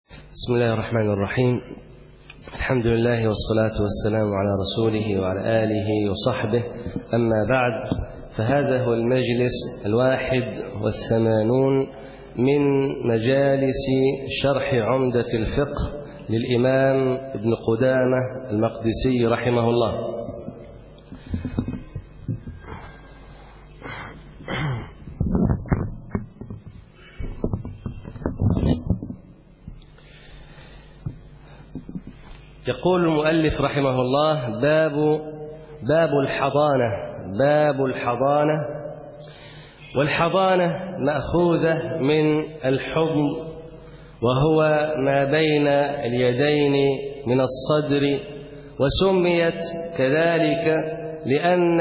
بسم الله الرحمن الرحيم. الحمد لله والصلاة والسلام على رسوله وعلى آله وصحبه، أما بعد، فهذا هو المجلس 81 من مجالس شرح عمدة الفقه للإمام ابن قدامة المقدسي رحمه الله. يقول المؤلف رحمه الله: باب الحضانة. والحضانة مأخوذة من الحضن، وهو ما بين اليدين من الصدر، وسميت كذلك لأن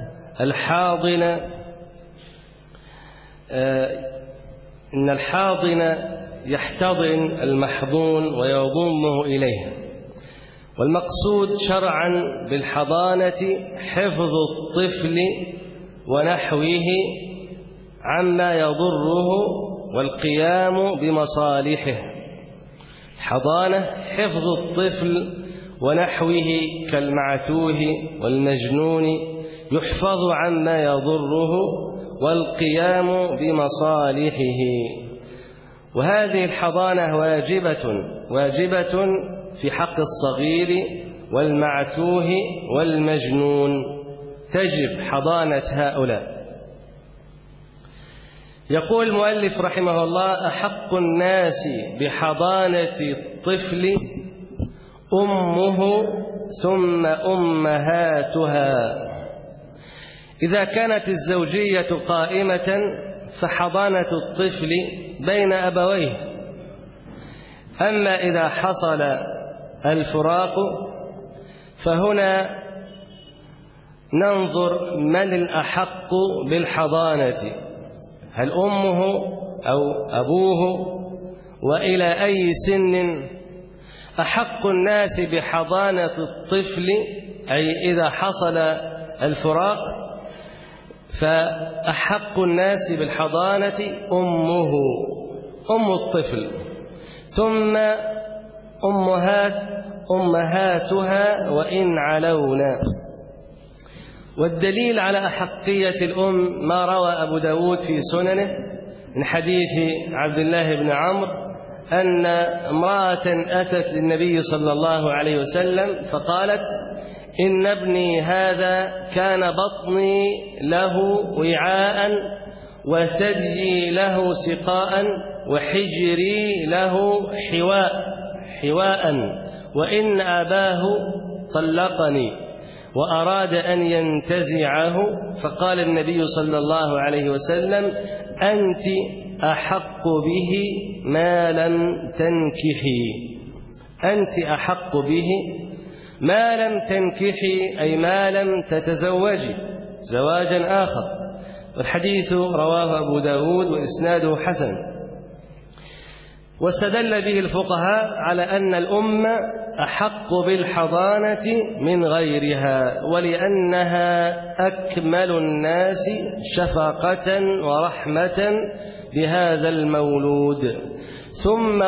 الحاضن يحتضن المحضون ويضمه إليه. والمقصود شرعا بالحضانة حفظ الطفل ونحوه عما يضره والقيام بمصالحه. حضانة حفظ الطفل ونحوه كالمعتوه والمجنون، يحفظ عما يضره والقيام بمصالحه. وهذه الحضانة واجبة في حق الصغير والمعتوه والمجنون، تجب حضانة هؤلاء. يقول المؤلف رحمه الله: أحق الناس بحضانة الطفل أمه ثم أمهاتها. إذا كانت الزوجية قائمة فحضانة الطفل بين أبويه، أما إذا حصل الفراق فهنا ننظر من الأحق بالحضانة، هل أمه أو أبوه، وإلى أي سن أحق الناس بحضانة الطفل. أي إذا حصل الفراق فأحق الناس بالحضانة أم الطفل، ثم أمهاتها وإن علونا. والدليل على أحقية الأم ما روى أبو داود في سننه من حديث عبد الله بن عمرو أن امرأة أتت للنبي صلى الله عليه وسلم فقالت: إن ابني هذا كان بطني له وعاء، وثديي له سقاء، وحجري له حواء، وإن أباه طلقني وأراد أن ينتزعه. فقال النبي صلى الله عليه وسلم: أنت أحق به ما لم تنكحي. أنت أحق به ما لم تنكحي، أي ما لم تتزوجي زواجا آخر. والحديث رواه أبو داود وإسناده حسن. واستدل به الفقهاء على أن الأم أحق بالحضانة من غيرها، ولأنها أكمل الناس شفقة ورحمة بهذا المولود. ثم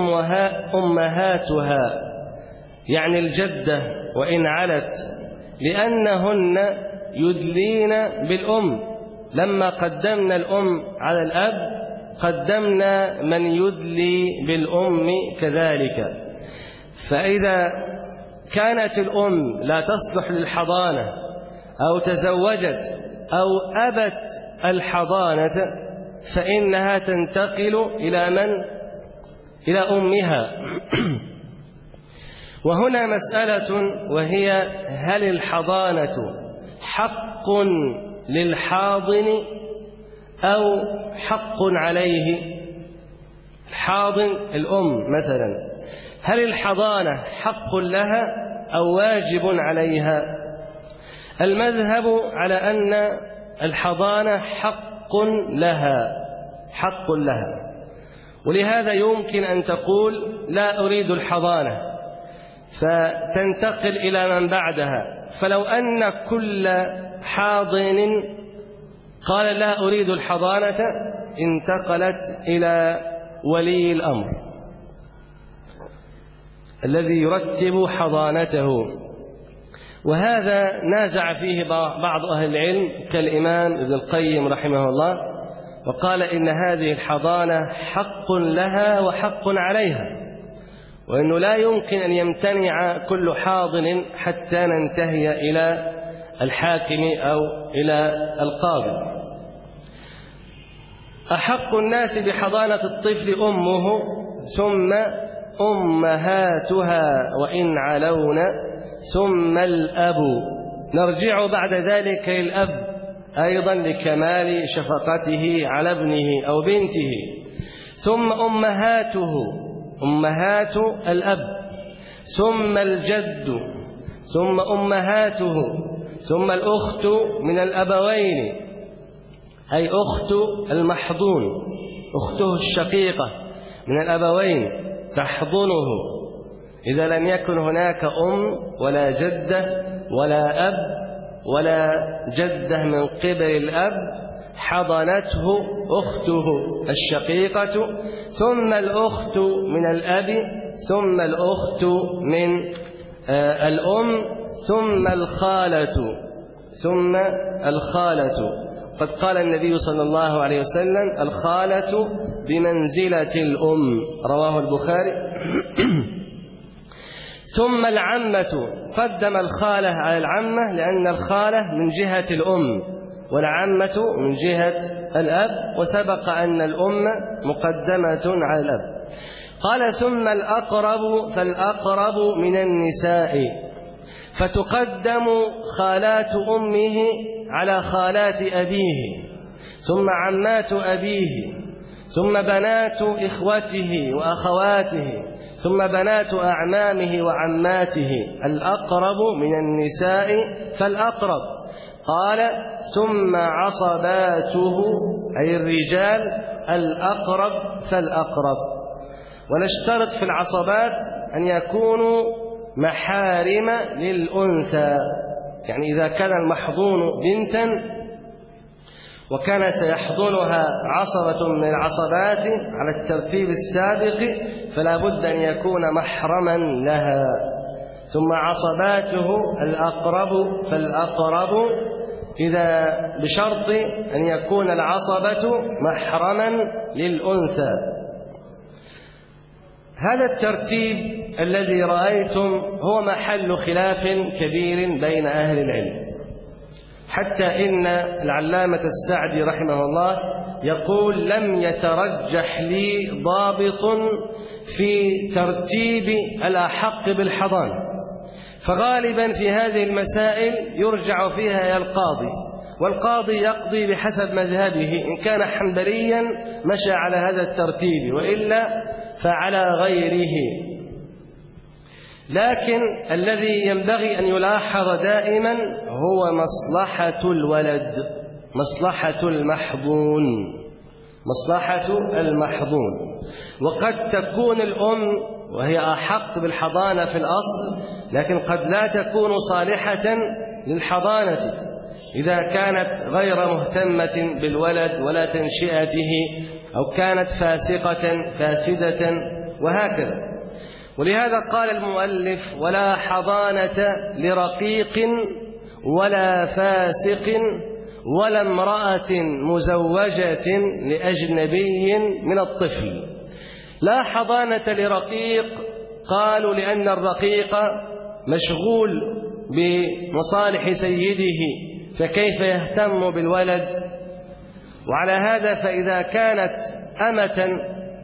أمهاتها يعني الجدة وإن علت، لأنهن يدلين بالأم. لما قدمنا الأم على الأب قدمنا من يدلي بالأم كذلك. فإذا كانت الأم لا تصلح للحضانة أو تزوجت أو أبت الحضانة فإنها تنتقل إلى من؟ إلى أمها. وهنا مسألة، وهي: هل الحضانة حق للحاضن أو حق عليه؟ الحاضن الأم مثلا، هل الحضانة حق لها أو واجب عليها؟ المذهب على أن الحضانة حق لها، ولهذا يمكن أن تقول: لا أريد الحضانة، فتنتقل إلى من بعدها. فلو أن كل حاضن قال: لا أريد الحضانة، انتقلت إلى ولي الأمر. الذي يرتب حضانته. وهذا نازع فيه بعض أهل العلم كالإمام ابن القيم رحمه الله، وقال إن هذه الحضانة حق لها وحق عليها، وإنه لا يمكن أن يمتنع كل حاضن حتى ننتهي إلى الحاكم أو إلى القاضي. أحق الناس بحضانة الطفل أمه ثم أمهاتها وإن علون ثم الأب. نرجع بعد ذلك للأب أيضا لكمال شفقته على ابنه أو بنته، ثم أمهاته أمهات الأب، ثم الجد، ثم أمهاته، ثم الأخت من الأبوين أي أخت المحضون، أخته الشقيقة من الأبوين تحضنه إذا لم يكن هناك أم ولا جدة ولا أب ولا جدة من قبل الأب، حضنته أخته الشقيقة، ثم الأخت من الأب، ثم الأخت من الأم، ثم الخالة. قد قال النبي صلى الله عليه وسلم: الخالة بمنزلة الأم، رواه البخاري. ثم العمة، قدم الخالة على العمة لأن الخالة من جهة الأم والعمة من جهة الأب، وسبق أن الأم مقدمة على الأب. قال: ثم الأقرب، فالأقرب من النساء، فتقدم خالات أمه على خالات أبيه، ثم عمات أبيه، ثم بنات إخوته وأخواته، ثم بنات أعمامه وعماته. الأقرب من النساء فالأقرب. قال: ثم عصباته أي الرجال، الأقرب فالأقرب. ونشترط في العصبات أن يكونوا محارم للأنثى، يعني إذا كان المحضون بنتا وكان سيحضنها عصبة من العصبات على الترتيب السابق فلا بد أن يكون محرما لها. ثم عصباته الأقرب فالأقرب، إذا بشرط أن يكون العصبة محرما للأنثى. هذا الترتيب الذي رأيتم هو محل خلاف كبير بين أهل العلم، حتى إن العلامة السعدي رحمه الله يقول: لم يترجح لي ضابط في ترتيب الأحق بالحضانة، فغالبا في هذه المسائل يرجع فيها إلى القاضي، والقاضي يقضي بحسب مذهبه، إن كان حنبليا مشى على هذا الترتيب وإلا فعلى غيره. لكن الذي ينبغي أن يلاحظ دائما هو مصلحة الولد، مصلحة المحضون، مصلحة المحضون. وقد تكون الأم وهي أحق بالحضانة في الأصل، لكن قد لا تكون صالحة للحضانة إذا كانت غير مهتمة بالولد ولا تنشئته، أو كانت فاسقة فاسدة وهكذا. ولهذا قال المؤلف: ولا حضانة لرقيق ولا فاسق ولا امرأة مزوجة لأجنبي من الطفل. لا حضانة لرقيق، قالوا لأن الرقيق مشغول بمصالح سيده، فكيف يهتم بالولد؟ وعلى هذا فإذا كانت أمة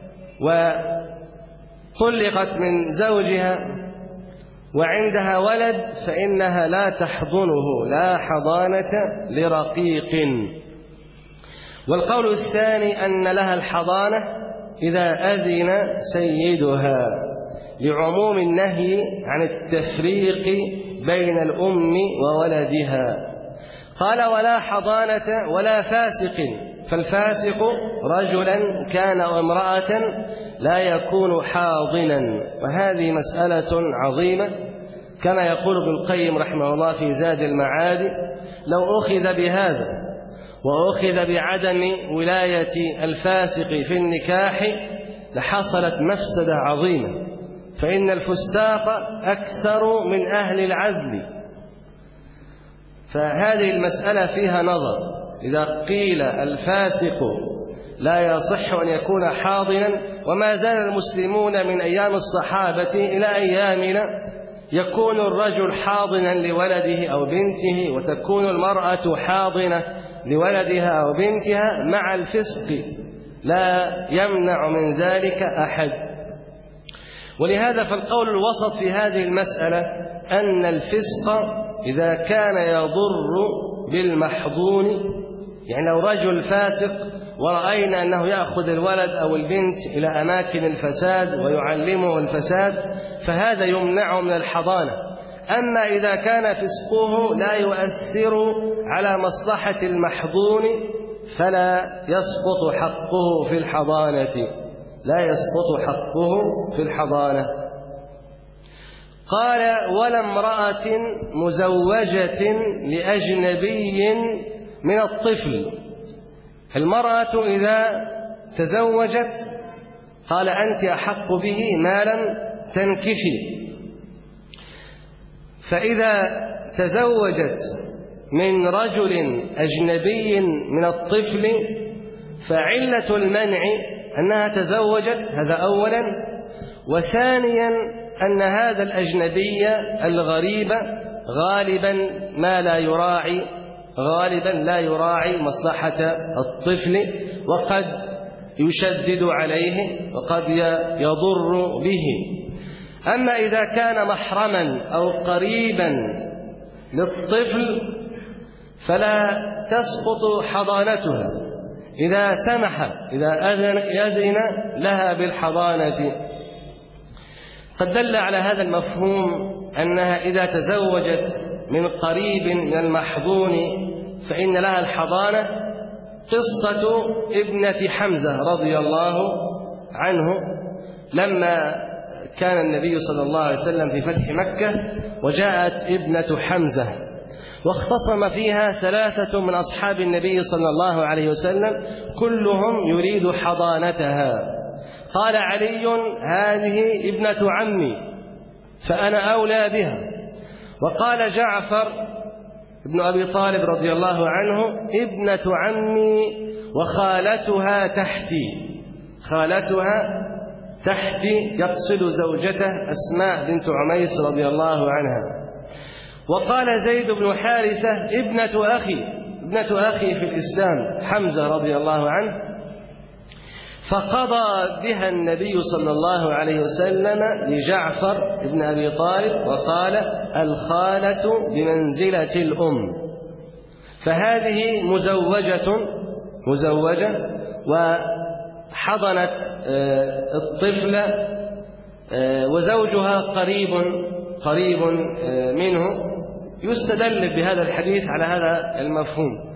وطلقت من زوجها وعندها ولد فإنها لا تحضنه، لا حضانة لرقيق. والقول الثاني أن لها الحضانة إذا أذن سيدها، لعموم النهي عن التفريق بين الأم وولدها. قال: ولا حضانة ولا فاسق، فالفاسق رجلا كان أو امرأة لا يكون حاضنا. وهذه مسألة عظيمة، كما يقول ابن القيم رحمه الله في زاد المعاد: لو أخذ بهذا وأخذ بعدم ولاية الفاسق في النكاح لحصلت مفسدة عظيمة، فإن الفساق أكثر من أهل العدل. فهذه المسألة فيها نظر. إذا قيل الفاسق لا يصح أن يكون حاضنا، وما زال المسلمون من أيام الصحابة إلى أيامنا يكون الرجل حاضنا لولده أو بنته، وتكون المرأة حاضنة لولدها أو بنتها مع الفسق، لا يمنع من ذلك أحد. ولهذا فالقول الوسط في هذه المسألة أن الفسق إذا كان يضر بالمحظون، يعني لو رجل فاسق ورأينا أنه يأخذ الولد أو البنت إلى أماكن الفساد ويعلمه الفساد، فهذا يمنع من الحضانة. أما إذا كان فسقه لا يؤثر على مصلحة المحظون فلا يسقط حقه في الحضانة، لا يسقط حقه في الحضانة. قال: ولا امرأة مزوجة لأجنبي من الطفل. المرأة إذا تزوجت قال: أنت أحق به ما لم تنكحي. فإذا تزوجت من رجل أجنبي من الطفل فعلة المنع أنها تزوجت، هذا أولا. وثانيا أن هذا الأجنبي الغريب غالبا لا يراعي مصلحة الطفل، وقد يشدد عليه وقد يضر به. أما إذا كان محرما أو قريبا للطفل فلا تسقط حضانتها إذا سمح، إذا أذن لها بالحضانة. قد دل على هذا المفهوم أنها إذا تزوجت من قريب من المحظون فإن لها الحضانة قصة ابنة حمزة رضي الله عنه، لما كان النبي صلى الله عليه وسلم في فتح مكة وجاءت ابنة حمزة واختصم فيها 3 من أصحاب النبي صلى الله عليه وسلم كلهم يريد حضانتها. قال علي: هذه ابنة عمي فأنا أولى بها. وقال جعفر ابن أبي طالب رضي الله عنه: ابنة عمي وخالتها تحتي. خالتها تحتي يقصد زوجته أسماء بنت عميس رضي الله عنها. وقال زيد بن حارثة: ابنة أخي في الإسلام حمزة رضي الله عنه. فقضى بها النبي صلى الله عليه وسلم لجعفر بن أبي طالب وقال: الخالة بمنزلة الأم. فهذه مزوجة وحضنت الطفل، وزوجها قريب منه. يستدل بهذا الحديث على هذا المفهوم.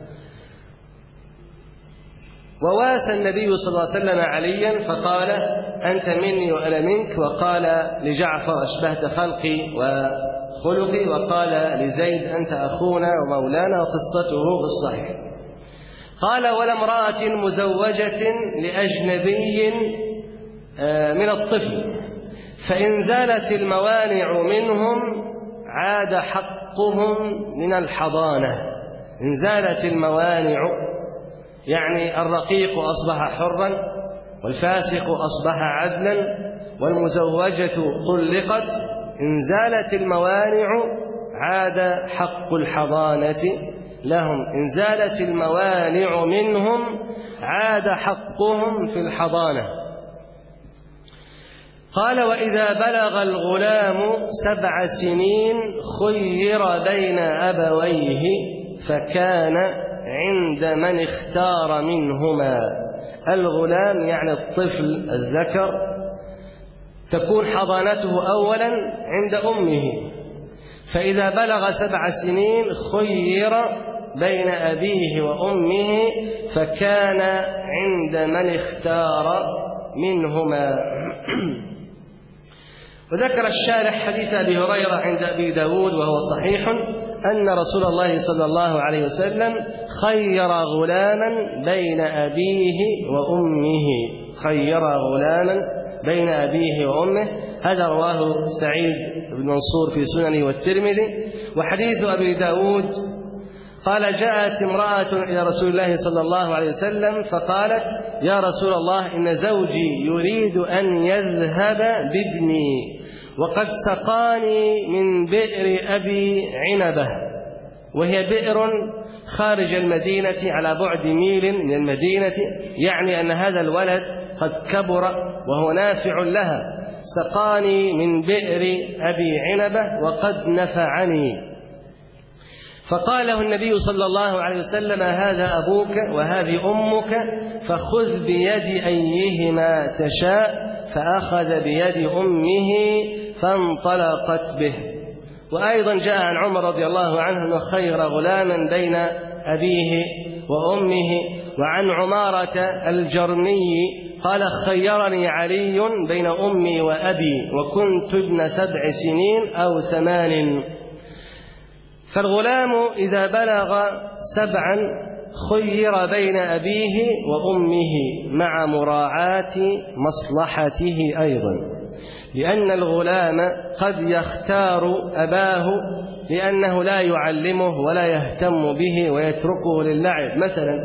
وواسى النبي صلى الله عليه وسلم عليا فقال: أنت مني وأنا منك. وقال لجعفر: أشبهت خلقي وخلقي. وقال لزيد: أنت أخونا ومولانا. وقصته بالصحيح. قال: ولا امرأة مزوجة لأجنبي من الطفل فإن زالت الموانع منهم عاد حقهم من الحضانة. إن زالت الموانع يعني الرقيق أصبح حرا، والفاسق أصبح عدلا، والمزوجة طلقت. إن زالت الموانع عاد حق الحضانة لهم. إن زالت الموانع منهم عاد حقهم في الحضانة. قال: وإذا بلغ الغلام 7 سنين خير بين أبويه فكان عند من اختار منهما. الغلام يعني الطفل الذكر تكون حضانته أولا عند أمه، فإذا بلغ 7 سنين خير بين أبيه وأمه فكان عند من اختار منهما. وذكر الشارح حديث أبي هريرة عند أبي داود وهو صحيح أن رسول الله صلى الله عليه وسلم خير غلاما بين أبيه وأمه. خير غلاما بين أبيه وأمه، هذا رواه سعيد بن منصور في سننه والترمذي. وحديث أبي داود قال جاءت امرأة إلى رسول الله صلى الله عليه وسلم فقالت يا رسول الله إن زوجي يريد أن يذهب بابني وقد سقاني من بئر أبي عنبة، وهي بئر خارج المدينة على بعد ميل من المدينة، يعني أن هذا الولد قد كبر وهو نافع لها. سقاني من بئر أبي عنبة وقد نفعني. فقال له النبي صلى الله عليه وسلم هذا أبوك وهذه أمك فخذ بيد أيهما تشاء، فأخذ بيد أمه فانطلقت به. وأيضا جاء عن عمر رضي الله عنه أنه خير غلاما بين أبيه وأمه. وعن عمارة الجرمي قال خيرني علي بين أمي وأبي وكنت ابن 7 سنين أو 8. فالغلام إذا بلغ 7 خير بين أبيه وأمه مع مراعاة مصلحته أيضا، لأن الغلام قد يختار أباه لأنه لا يعلمه ولا يهتم به ويتركه للعب مثلا.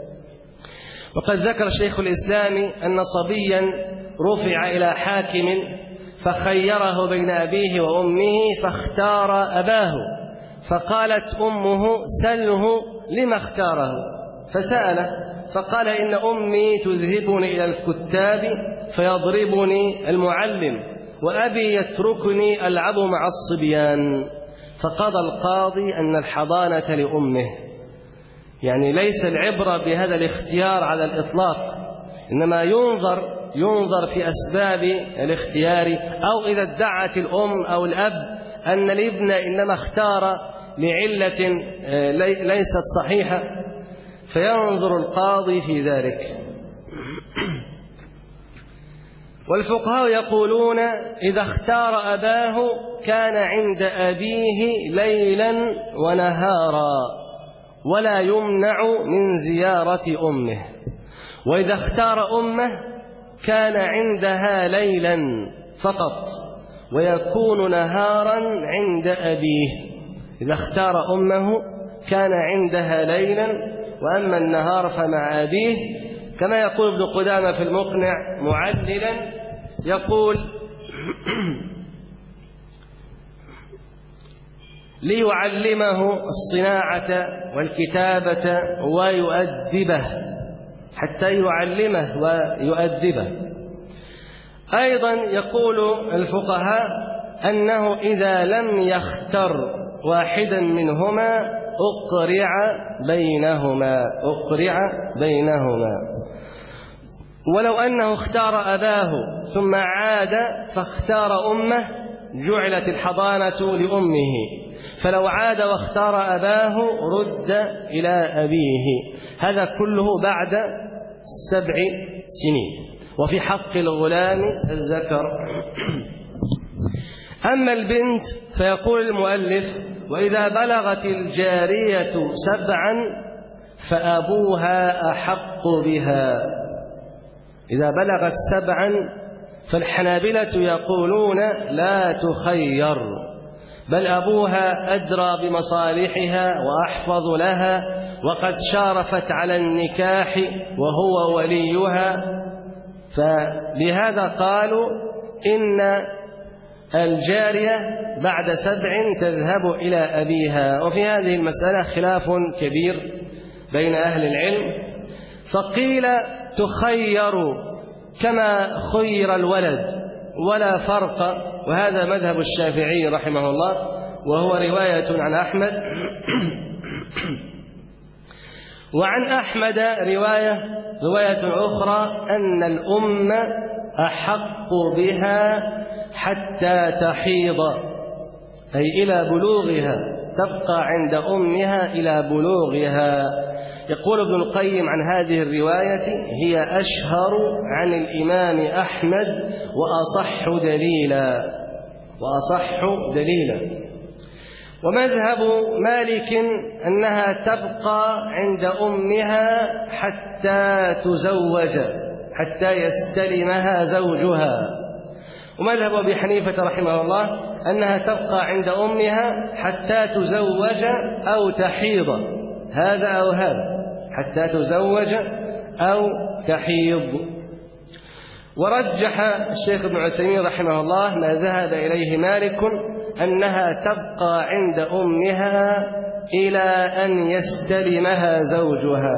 وقد ذكر شيخ الإسلام أن صبيا رفع إلى حاكم فخيره بين أبيه وأمه فاختار أباه، فقالت أمه سله لما اختاره، فسأله فقال إن أمي تذهبني إلى الكتاب فيضربني المعلم وأبي يتركني ألعب مع الصبيان. فقضى القاضي أن الحضانة لأمه، يعني ليس العبرة بهذا الاختيار على الإطلاق، إنما ينظر في أسباب الاختيار، أو إذا ادعت الأم أو الأب أن الابن إنما اختار لعلة ليست صحيحة فينظر القاضي في ذلك. والفقهاء يقولون إذا اختار أباه كان عند أبيه ليلا ونهارا ولا يمنع من زيارة أمه، وإذا اختار أمه كان عندها ليلا فقط ويكون نهارا عند أبيه. إذا اختار أمه كان عندها ليلا، وأما النهار فمع أبيه، كما يقول ابن قدامة في المقنع معللا، يقول ليعلمه الصناعة والكتابة ويؤدبه، حتى يعلمه ويؤدبه. أيضا يقول الفقهاء أنه إذا لم يختر واحدا منهما أقرع بينهما. ولو أنه اختار أباه ثم عاد فاختار أمه جعلت الحضانة لأمه، فلو عاد واختار أباه رد إلى أبيه. هذا كله بعد 7 سنين. وفي حق الغلام الذكر. أما البنت فيقول المؤلف وإذا بلغت الجارية 7 فأبوها أحق بها. إذا بلغت 7 فالحنابلة يقولون لا تخير، بل أبوها أدرى بمصالحها وأحفظ لها، وقد شارفت على النكاح وهو وليها. فلهذا قالوا إن الجارية بعد 7 تذهب إلى أبيها. وفي هذه المسألة خلاف كبير بين أهل العلم، فقيل تخير كما خير الولد ولا فرق، وهذا مذهب الشافعي رحمه الله، وهو رواية عن أحمد. وعن أحمد رواية أخرى أن الأم أحق بها حتى تحيض، أي إلى بلوغها، تبقى عند أمها إلى بلوغها. يقول ابن القيم عن هذه الرواية هي أشهر عن الإمام أحمد وأصح دليلا. ومذهب مالك أنها تبقى عند أمها حتى تزوج، حتى يستلمها زوجها. ومذهب أبي حنيفة رحمه الله أنها تبقى عند أمها حتى تزوج أو تحيض، هذا أو هذا، حتى تزوج أو تحيض. ورجح الشيخ ابن عثيمين رحمه الله ما ذهب إليه مالك أنها تبقى عند أمها إلى أن يستلمها زوجها.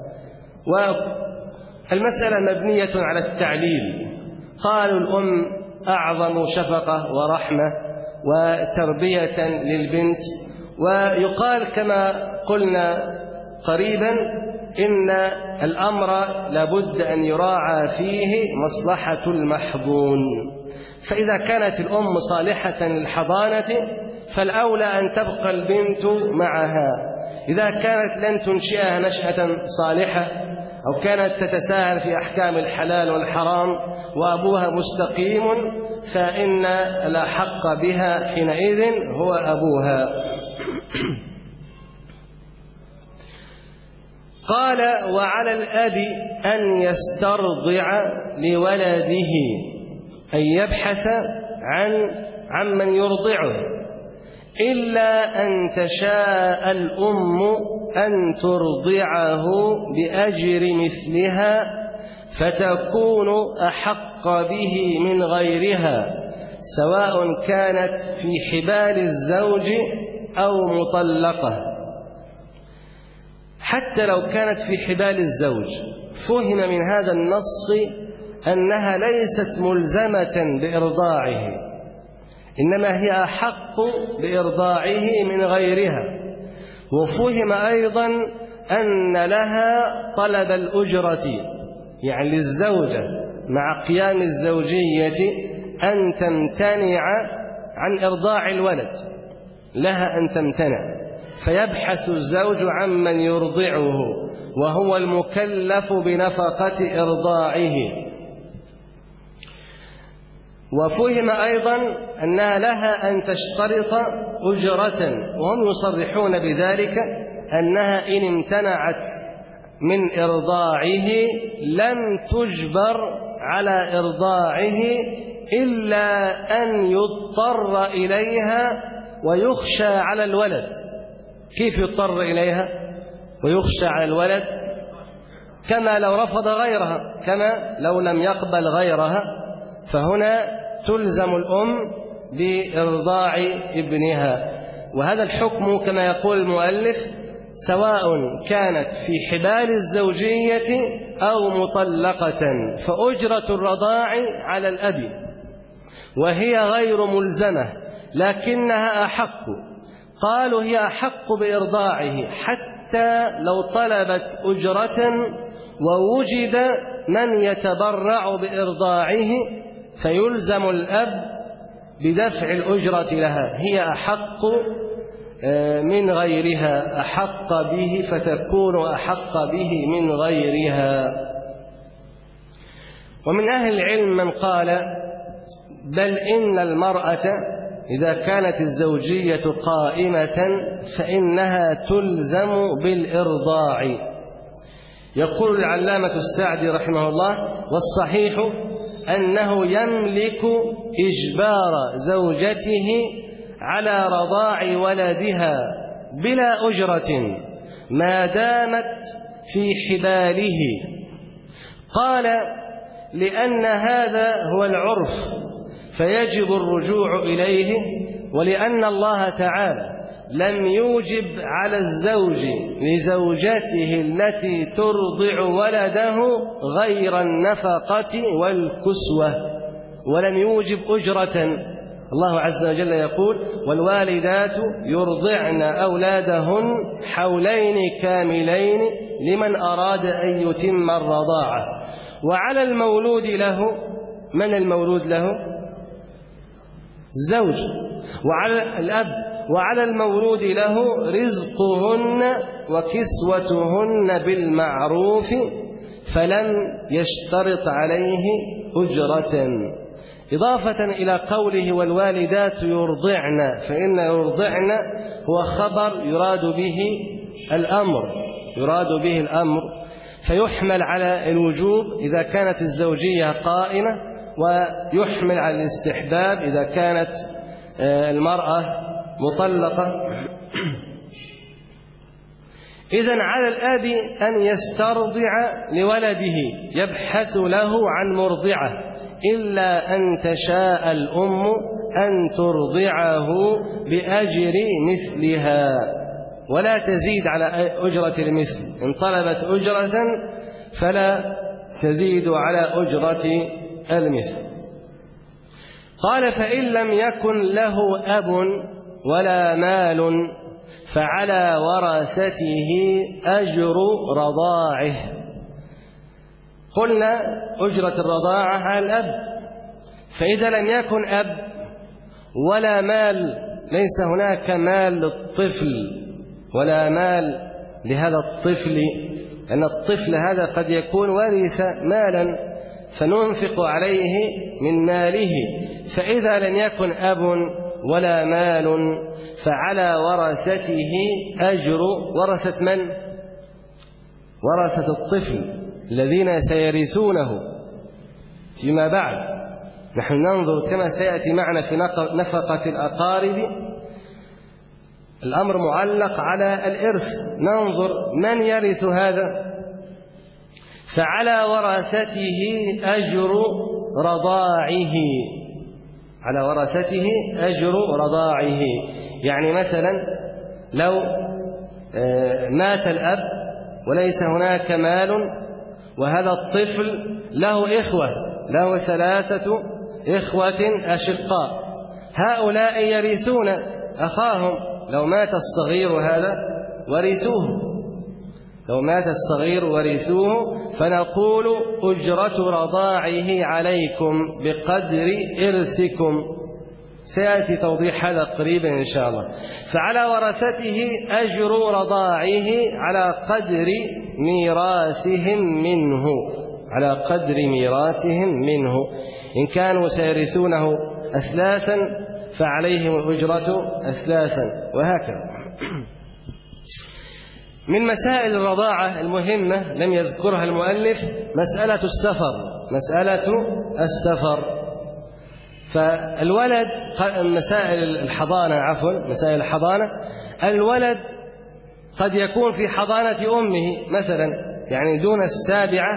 والمسألة مبنية على التعليل. قالوا الأم أعظم شفقة ورحمة وتربية للبنت، ويقال كما قلنا قريبا إن الأمر لابد أن يراعى فيه مصلحة المحظون، فإذا كانت الأم صالحة للحضانة فالأولى أن تبقى البنت معها. إذا كانت لن تنشئها نشأة صالحة أو كانت تتساهل في أحكام الحلال والحرام وأبوها مستقيم فإن الأحق بها حينئذ هو أبوها. قال: وعلى الأب أن يسترضع لولده، أن يبحث عمن يرضعه، إلا أن تشاء الأم أن ترضعه بأجر مثلها فتكون أحق به من غيرها، سواء كانت في حبال الزوج أو مطلقة. حتى لو كانت في حبال الزوج فهم من هذا النص أنها ليست ملزمة بإرضاعه، إنما هي أحق بإرضاعه من غيرها. وفهم أيضا أن لها طلب الأجرة، يعني للزوجة مع قيام الزوجية أن تمتنع عن إرضاع الولد، لها أن تمتنع، فيبحث الزوج عمن يرضعه وهو المكلف بنفقة إرضاعه. وفهم أيضا أنها لها أن تشترط أجرة، وهم يصرحون بذلك أنها إن امتنعت من إرضاعه لم تجبر على إرضاعه إلا أن يضطر إليها ويخشى على الولد. كيف يضطر إليها ويخشى على الولد؟ كما لو رفض غيرها، كما لو لم يقبل غيرها، فهنا تلزم الأم بإرضاع ابنها. وهذا الحكم كما يقول المؤلف سواء كانت في حبال الزوجية أو مطلقة، فأجرة الرضاع على الأب وهي غير ملزمة، لكنها أحق. قالوا هي أحق بإرضاعه حتى لو طلبت أجرة ووجد من يتبرع بإرضاعه فيلزم الأب بدفع الأجرة لها، هي أحق من غيرها، أحق به فتكون أحق به من غيرها. ومن أهل العلم من قال بل إن المرأة إذا كانت الزوجية قائمة فإنها تلزم بالإرضاع. يقول العلامة السعدي رحمه الله: والصحيح أنه يملك إجبار زوجته على رضاع ولدها بلا أجرة ما دامت في حباله. قال: لأن هذا هو العرف فيجب الرجوع إليه، ولأن الله تعالى لم يوجب على الزوج لزوجته التي ترضع ولده غير النفقة والكسوة، ولم يوجب أجرة. الله عز وجل يقول: والوالدات يرضعن أولادهن حولين كاملين لمن أراد أن يتم الرضاعة. وعلى المولود له، من المولود له؟ الزوج، وعلى الأب، وعلى المولود له رزقهن وكسوتهن بالمعروف، فلم يشترط عليه أجرة. إضافة إلى قوله والوالدات يرضعن، فإن يرضعن هو خبر يراد به الأمر، فيحمل على الوجوب إذا كانت الزوجية قائمة، ويحمل على الاستحباب إذا كانت المرأة مطلقة. إذن على الأب أن يسترضع لولده، يبحث له عن مرضعة، إلا أن تشاء الأم أن ترضعه بأجر مثلها ولا تزيد على أجرة المثل. إن طلبت أجرة فلا تزيد على أجرة المثل. قال: فإن لم يكن له أب ولا مال فعلى ورثته أجر رضاعه. قلنا أجرة الرضاعة على الأب، فإذا لم يكن أب ولا مال، ليس هناك مال للطفل ولا مال لهذا الطفل، لأن الطفل هذا قد يكون ورث مالا فننفق عليه من ماله. فإذا لم يكن أب ولا مال فعلى ورثته أجر. ورثة من؟ ورثة الطفل الذين سيرثونه فيما بعد. نحن ننظر كما سيأتي معنا في نفقة الأقارب، الأمر معلق على الإرث، ننظر من يرث هذا. فعلى ورثته أجر رضاعه، على ورثته أجر رضاعه. يعني مثلا لو مات الأب وليس هناك مال وهذا الطفل له إخوة، له 3 إخوة أشقاء، هؤلاء يرثون أخاهم. لو مات الصغير هذا ورثوه، لو مات الصغير ورثوه، فنقول أجرة رضاعه عليكم بقدر إرثكم. سيأتي توضيح هذا قريبا إن شاء الله. فعلى ورثته أجر رضاعه على قدر ميراثهم منه، على قدر ميراثهم منه. إن كانوا سيرثونه أثلاثا فعليهم الأجرة أثلاثا، وهكذا. من مسائل الرضاعة المهمة لم يذكرها المؤلف مسألة السفر، مسألة السفر. فالولد، مسائل الحضانة، عفوا مسائل الحضانة، الولد قد يكون في حضانة أمه مثلا، يعني دون 7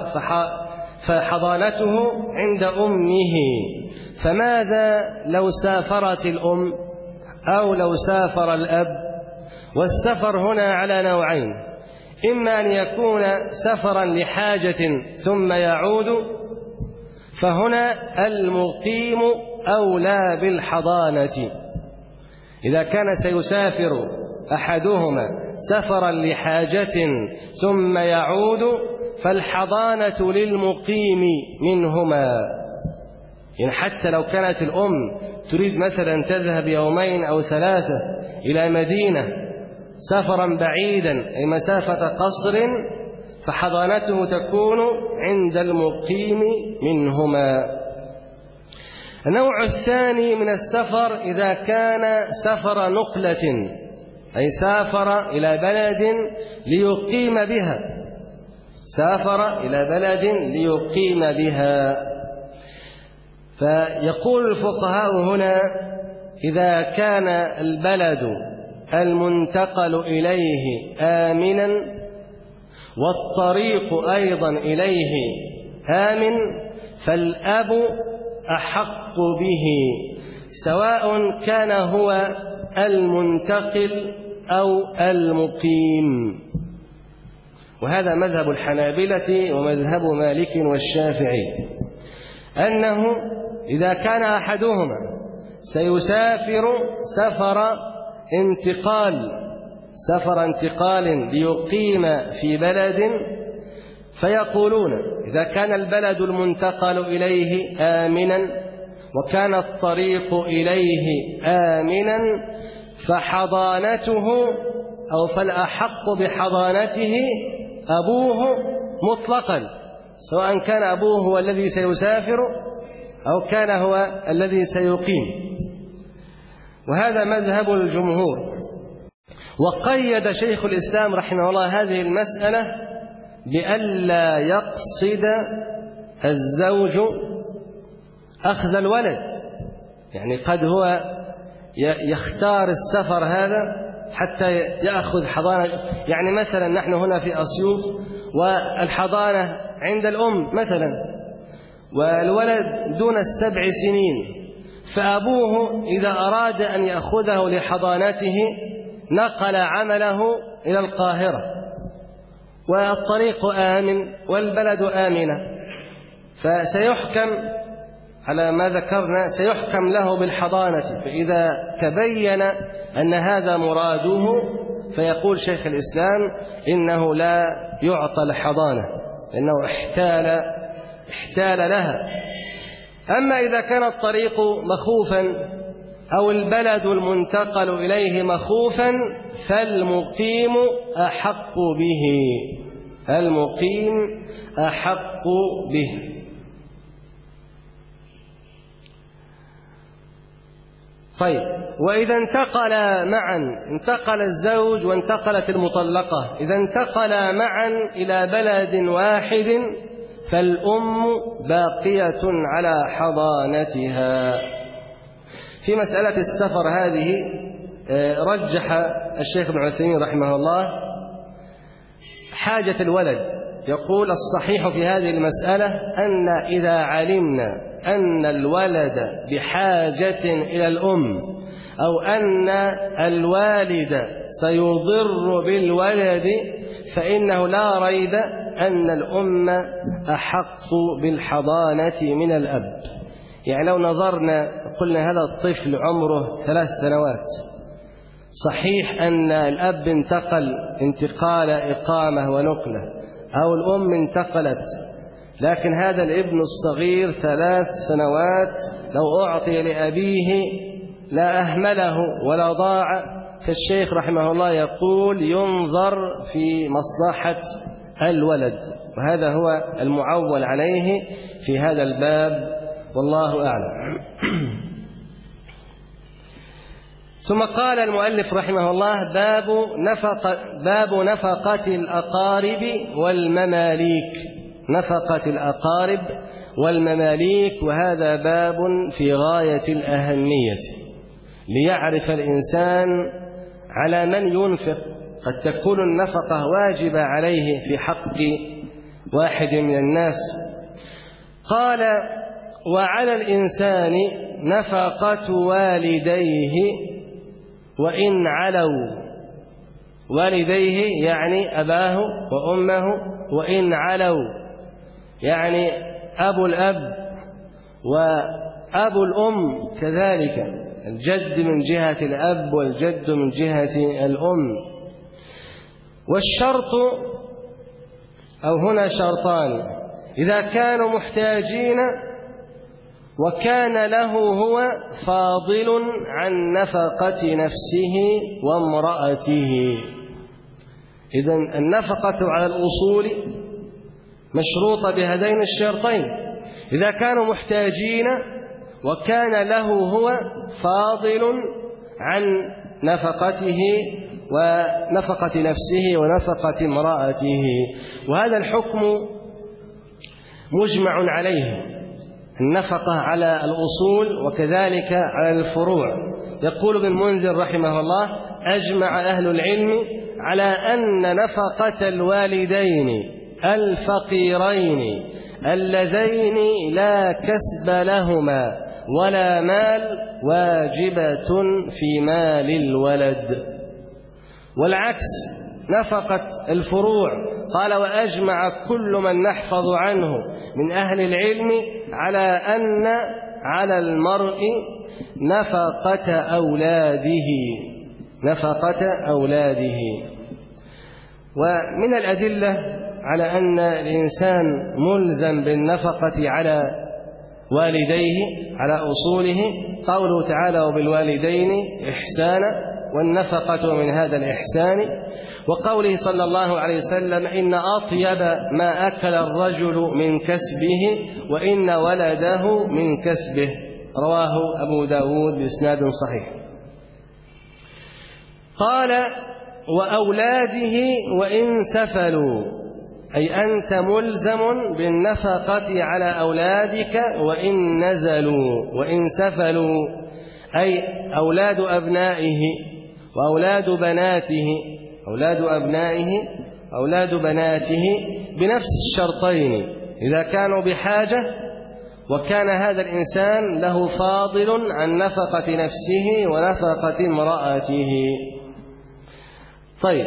فحضانته عند أمه. فماذا لو سافرت الأم أو لو سافر الأب؟ والسفر هنا على نوعين: إما أن يكون سفرا لحاجة ثم يعود، فهنا المقيم أولى بالحضانة. إذا كان سيسافر أحدهما سفرا لحاجة ثم يعود فالحضانة للمقيم منهما. يعني حتى لو كانت الأم تريد مثلا تذهب 2 أو 3 إلى مدينة سفرا بعيدا أي مسافة قصر، فحضانته تكون عند المقيم منهما. النوع الثاني من السفر إذا كان سفر نقلة، أي سافر إلى بلد ليقيم بها، سافر إلى بلد ليقيم بها. فيقول الفقهاء هنا: إذا كان البلد المنتقل إليه آمنا والطريق أيضا إليه آمن فالأب أحق به، سواء كان هو المنتقل أو المقيم. وهذا مذهب الحنابلة ومذهب مالك والشافعي، أنه إذا كان أحدهما سيسافر سفر انتقال ليقيم في بلد، فيقولون: إذا كان البلد المنتقل إليه آمنا وكان الطريق إليه آمنا فحضانته أو فالأحق بحضانته أبوه مطلقا، سواء كان أبوه هو الذي سيسافر أو كان هو الذي سيقيم. وهذا مذهب الجمهور. وقيد شيخ الإسلام رحمه الله هذه المسألة بألا يقصد الزوج أخذ الولد، يعني قد هو يختار السفر هذا حتى يأخذ حضانة. يعني مثلا نحن هنا في أسيوط والحضانة عند الأم مثلا، والولد دون 7 سنين، فأبوه إذا أراد أن يأخذه لحضانته نقل عمله إلى القاهرة، والطريق آمن والبلد آمنة، فسيحكم على ما ذكرنا، سيحكم له بالحضانة. فإذا تبين أن هذا مراده فيقول شيخ الإسلام إنه لا يعطى الحضانة لأنه احتال لها. أما إذا كان الطريق مخوفا أو البلد المنتقل إليه مخوفا فالمقيم أحق به، المقيم أحق به. طيب، وإذا انتقل معا، انتقل الزوج وانتقلت المطلقة، إذا انتقلا معا إلى بلد واحد فالأم باقية على حضانتها. في مسألة السفر هذه رجح الشيخ ابن عثيمين رحمه الله حاجة الولد. يقول الصحيح في هذه المسألة أن إذا علمنا أن الولد بحاجة إلى الأم أو أن الوالد سيضر بالولد فإنه لا ريب أن الأم أحق بالحضانة من الأب. يعني لو نظرنا قلنا هذا الطفل عمره 3 سنوات، صحيح أن الأب انتقل انتقال إقامة ونقلة أو الأم انتقلت، لكن هذا الابن الصغير 3 سنوات لو أعطي لأبيه لا أهمله ولا ضاع. فالشيخ رحمه الله يقول ينظر في مصلحة الولد، وهذا هو المعول عليه في هذا الباب والله أعلم. ثم قال المؤلف رحمه الله باب نفقة الأقارب والمماليك، نفقة الأقارب والمماليك، وهذا باب في غاية الأهمية ليعرف الإنسان على من ينفق. قد تكون النفقة واجبة عليه في حق واحد من الناس. قال وعلى الإنسان نفقة والديه وإن علوا، والديه يعني أباه وأمه، وإن علوا يعني أبو الأب وأبو الأم كذلك، الجد من جهة الأب والجد من جهة الأم. والشرط أو هنا شرطان: إذا كانوا محتاجين وكان له هو فاضل عن نفقة نفسه وامرأته. إذن النفقة على الأصول مشروطة بهذين الشرطين: إذا كانوا محتاجين وكان له هو فاضل عن نفقته ونفقة نفسه ونفقة امرأته. وهذا الحكم مجمع عليه، النفقة على الأصول وكذلك على الفروع. يقول ابن المنذر رحمه الله: أجمع أهل العلم على أن نفقة الوالدين الفقيرين اللذين لا كسب لهما ولا مال واجبة في مال الولد. والعكس نفقة الفروع، قال: وأجمع كل من نحفظ عنه من أهل العلم على أن على المرء نفقة أولاده. ومن الأدلة على أن الإنسان ملزم بالنفقة على والديه على أصوله قوله تعالى: وبالوالدين إحسانا، والنفقة من هذا الإحسان. وقوله صلى الله عليه وسلم: إن أطيب ما أكل الرجل من كسبه وإن ولده من كسبه، رواه أبو داود بإسناد صحيح. قال: وأولاده وإن سفلوا، أي أنت ملزم بالنفقة على أولادك وإن نزلوا وإن سفلوا، أي أولاد أبنائه وأولاد بناته، أولاد أبنائه أولاد بناته بنفس الشرطين، إذا كانوا بحاجة وكان هذا الإنسان له فاضل عن نفقة نفسه ونفقة امرأته. طيب،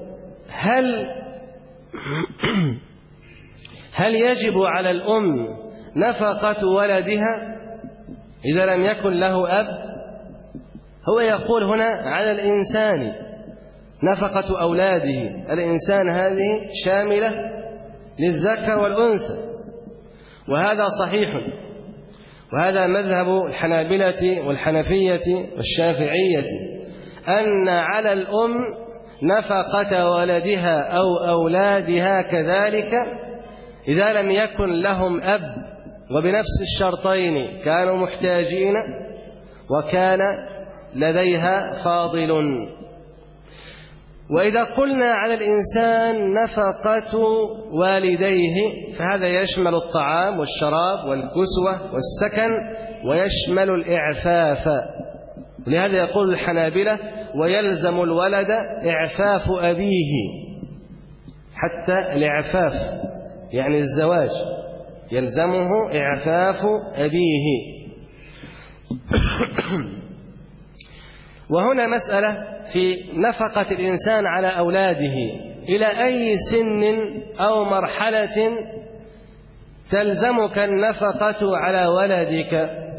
هل يجب على الأم نفقة ولدها إذا لم يكن له أب؟ هو يقول هنا على الإنسان نفقة أولاده، الإنسان هذه شاملة للذكر والأنثى، وهذا صحيح، وهذا مذهب الحنابلة والحنفية والشافعية، أن على الأم نفقة ولدها أو أولادها كذلك إذا لم يكن لهم أب، وبنفس الشرطين كانوا محتاجين وكان لديها فاضل. وإذا قلنا على الإنسان نفقة والديه فهذا يشمل الطعام والشراب والكسوة والسكن ويشمل الإعفاف، ولهذا يقول الحنابلة ويلزم الولد إعفاف أبيه، حتى الإعفاف يعني الزواج يلزمه إعفاف أبيه. وهنا مسألة في نفقة الإنسان على أولاده، إلى أي سن أو مرحلة تلزمك النفقة على ولدك؟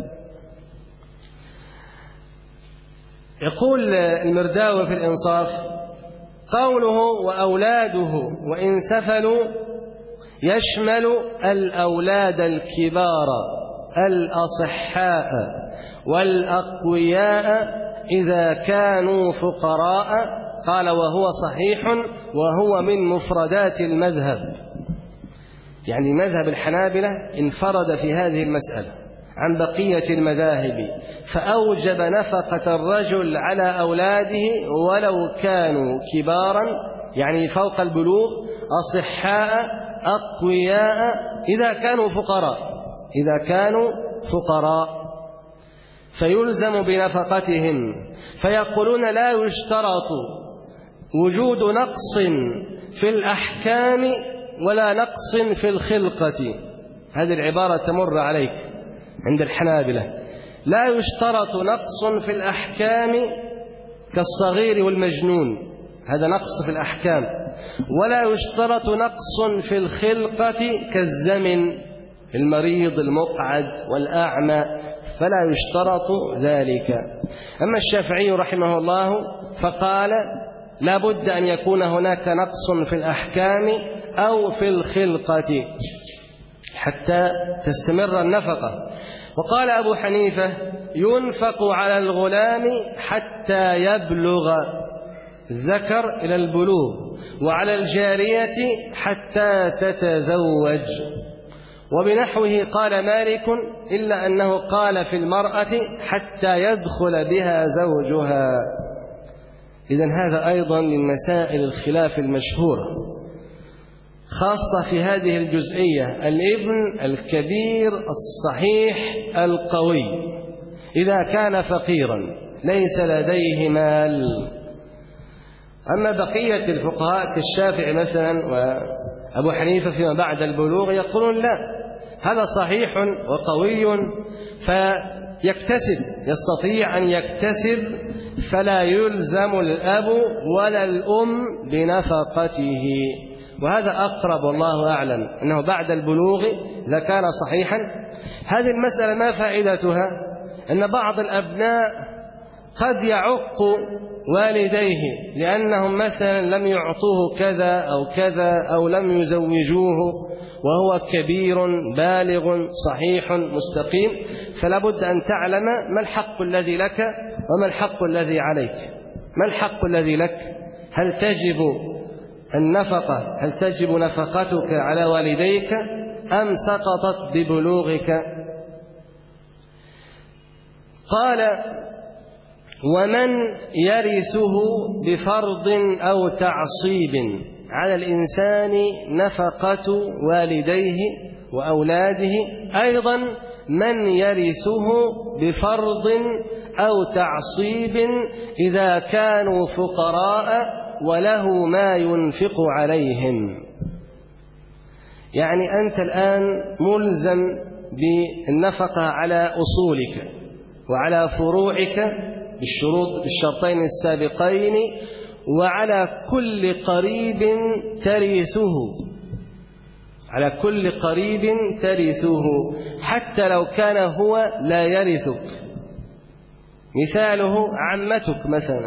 يقول المرداوي في الإنصاف قوله وأولاده وإن سفلوا يشمل الأولاد الكبار الأصحاء والأقوياء إذا كانوا فقراء. قال وهو صحيح وهو من مفردات المذهب، يعني مذهب الحنابلة انفرد في هذه المسألة عن بقية المذاهب، فأوجب نفقة الرجل على أولاده ولو كانوا كبارا يعني فوق البلوغ أصحاء أقوياء إذا كانوا فقراء فيلزم بنفقتهم. فيقولون لا يشترط وجود نقص في الأحكام ولا نقص في الخلقة. هذه العبارة تمر عليك عند الحنابلة، لا يشترط نقص في الأحكام كالصغير والمجنون، هذا نقص في الأحكام، ولا يشترط نقص في الخلقة كالزمن المريض المقعد والأعمى، فلا يشترط ذلك. أما الشافعي رحمه الله فقال لا بد أن يكون هناك نقص في الأحكام أو في الخلقة حتى تستمر النفقة. وقال أبو حنيفة ينفق على الغلام حتى يبلغ الذكر إلى البلوغ، وعلى الجارية حتى تتزوج. وبنحوه قال مالك إلا أنه قال في المرأة حتى يدخل بها زوجها. إذن هذا أيضا من مسائل الخلاف المشهورة، خاصة في هذه الجزئية. الابن الكبير الصحيح القوي إذا كان فقيرا ليس لديه مال. أما بقية الفقهاء كالشافعي مثلا وأبو حنيفة فيما بعد البلوغ يقولون لا، هذا صحيح وقوي فيكتسب، يستطيع أن يكتسب، فلا يلزم الأب ولا الأم بنفقته. وهذا أقرب والله أعلم أنه بعد البلوغ إذا كان صحيحا. هذه المسألة ما فائدتها؟ أن بعض الأبناء قد يعق والديه لأنهم مثلا لم يعطوه كذا أو كذا أو لم يزوجوه وهو كبير بالغ صحيح مستقيم، فلا بد أن تعلم ما الحق الذي لك وما الحق الذي عليك. ما الحق الذي لك؟ هل تجب النفقة، هل تجب نفقتك على والديك أم سقطت ببلوغك؟ قال ومن يرثه بفرض أو تعصيب على الإنسان نفقة والديه وأولاده أيضا من يرثه بفرض أو تعصيب إذا كانوا فقراء وله ما ينفق عليهم. يعني أنت الآن ملزم بالنفقة على أصولك وعلى فروعك بالشرطين السابقين وعلى كل قريب ترثه، على كل قريب ترثه حتى لو كان هو لا يرثك. مثاله عمتك مثلا،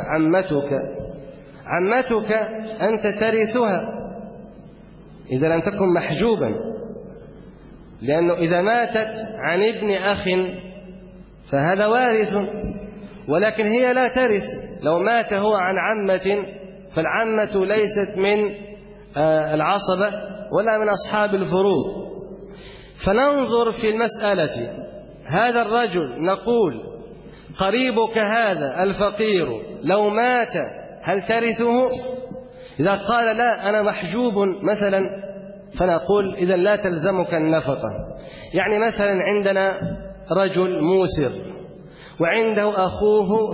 عمتك أنت ترثها إذا لم تكن محجوبا، لأنه إذا ماتت عن ابن أخ فهذا وارث، ولكن هي لا ترث. لو مات هو عن عمة فالعمة ليست من العصبة ولا من أصحاب الفروض. فننظر في المسألة، هذا الرجل نقول قريبك هذا الفقير لو مات هل ترثه؟ إذا قال لا أنا محجوب مثلا فنقول إذا لا تلزمك النفقة. يعني مثلا عندنا رجل موسر وعنده أخوه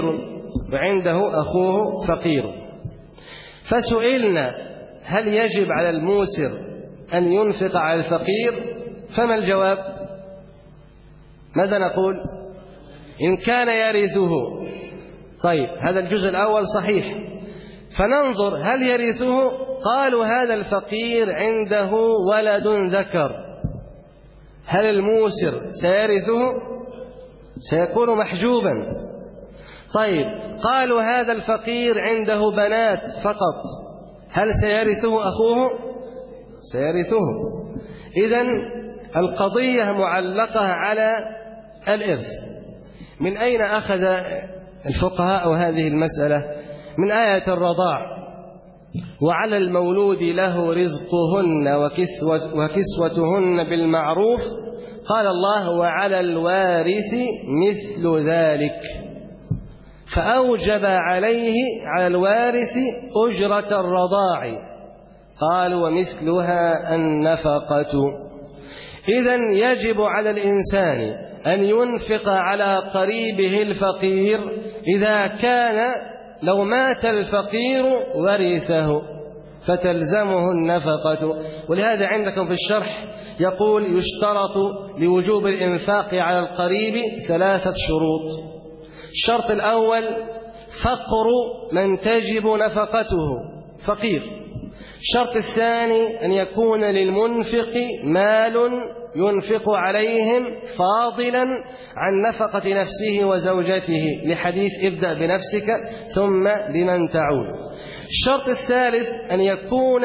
فقير، فسئلنا هل يجب على الموسر أن ينفق على الفقير؟ فما الجواب؟ ماذا نقول؟ إن كان يرثه. طيب هذا الجزء الأول صحيح، فننظر هل يرثه؟ قالوا هذا الفقير عنده ولد ذكر، هل الموسر سيرثه؟ سيكون محجوبا. طيب قالوا هذا الفقير عنده بنات فقط، هل سيرثه أخوه؟ سيرثه. إذن القضية معلقة على الإرث. من أين أخذ الفقهاء هذه المسألة؟ من آية الرضاع: وعلى المولود له رزقهن وكسوتهن بالمعروف. قال الله: وعلى الوارث مثل ذلك، فأوجب عليه على الوارث أجرة الرضاع. قال: ومثلها النفقة. إذن يجب على الإنسان أن ينفق على قريبه الفقير إذا كان لو مات الفقير ورثه فتلزمه النفقة. ولهذا عندكم في الشرح يقول: يشترط لوجوب الإنفاق على القريب 3 شروط. الشرط الأول فقر من تجب نفقته، فقير. الشرط الثاني أن يكون للمنفق مال ينفق عليهم فاضلا عن نفقة نفسه وزوجته، لحديث ابدأ بنفسك ثم بمن تعول. الشرط الثالث أن يكون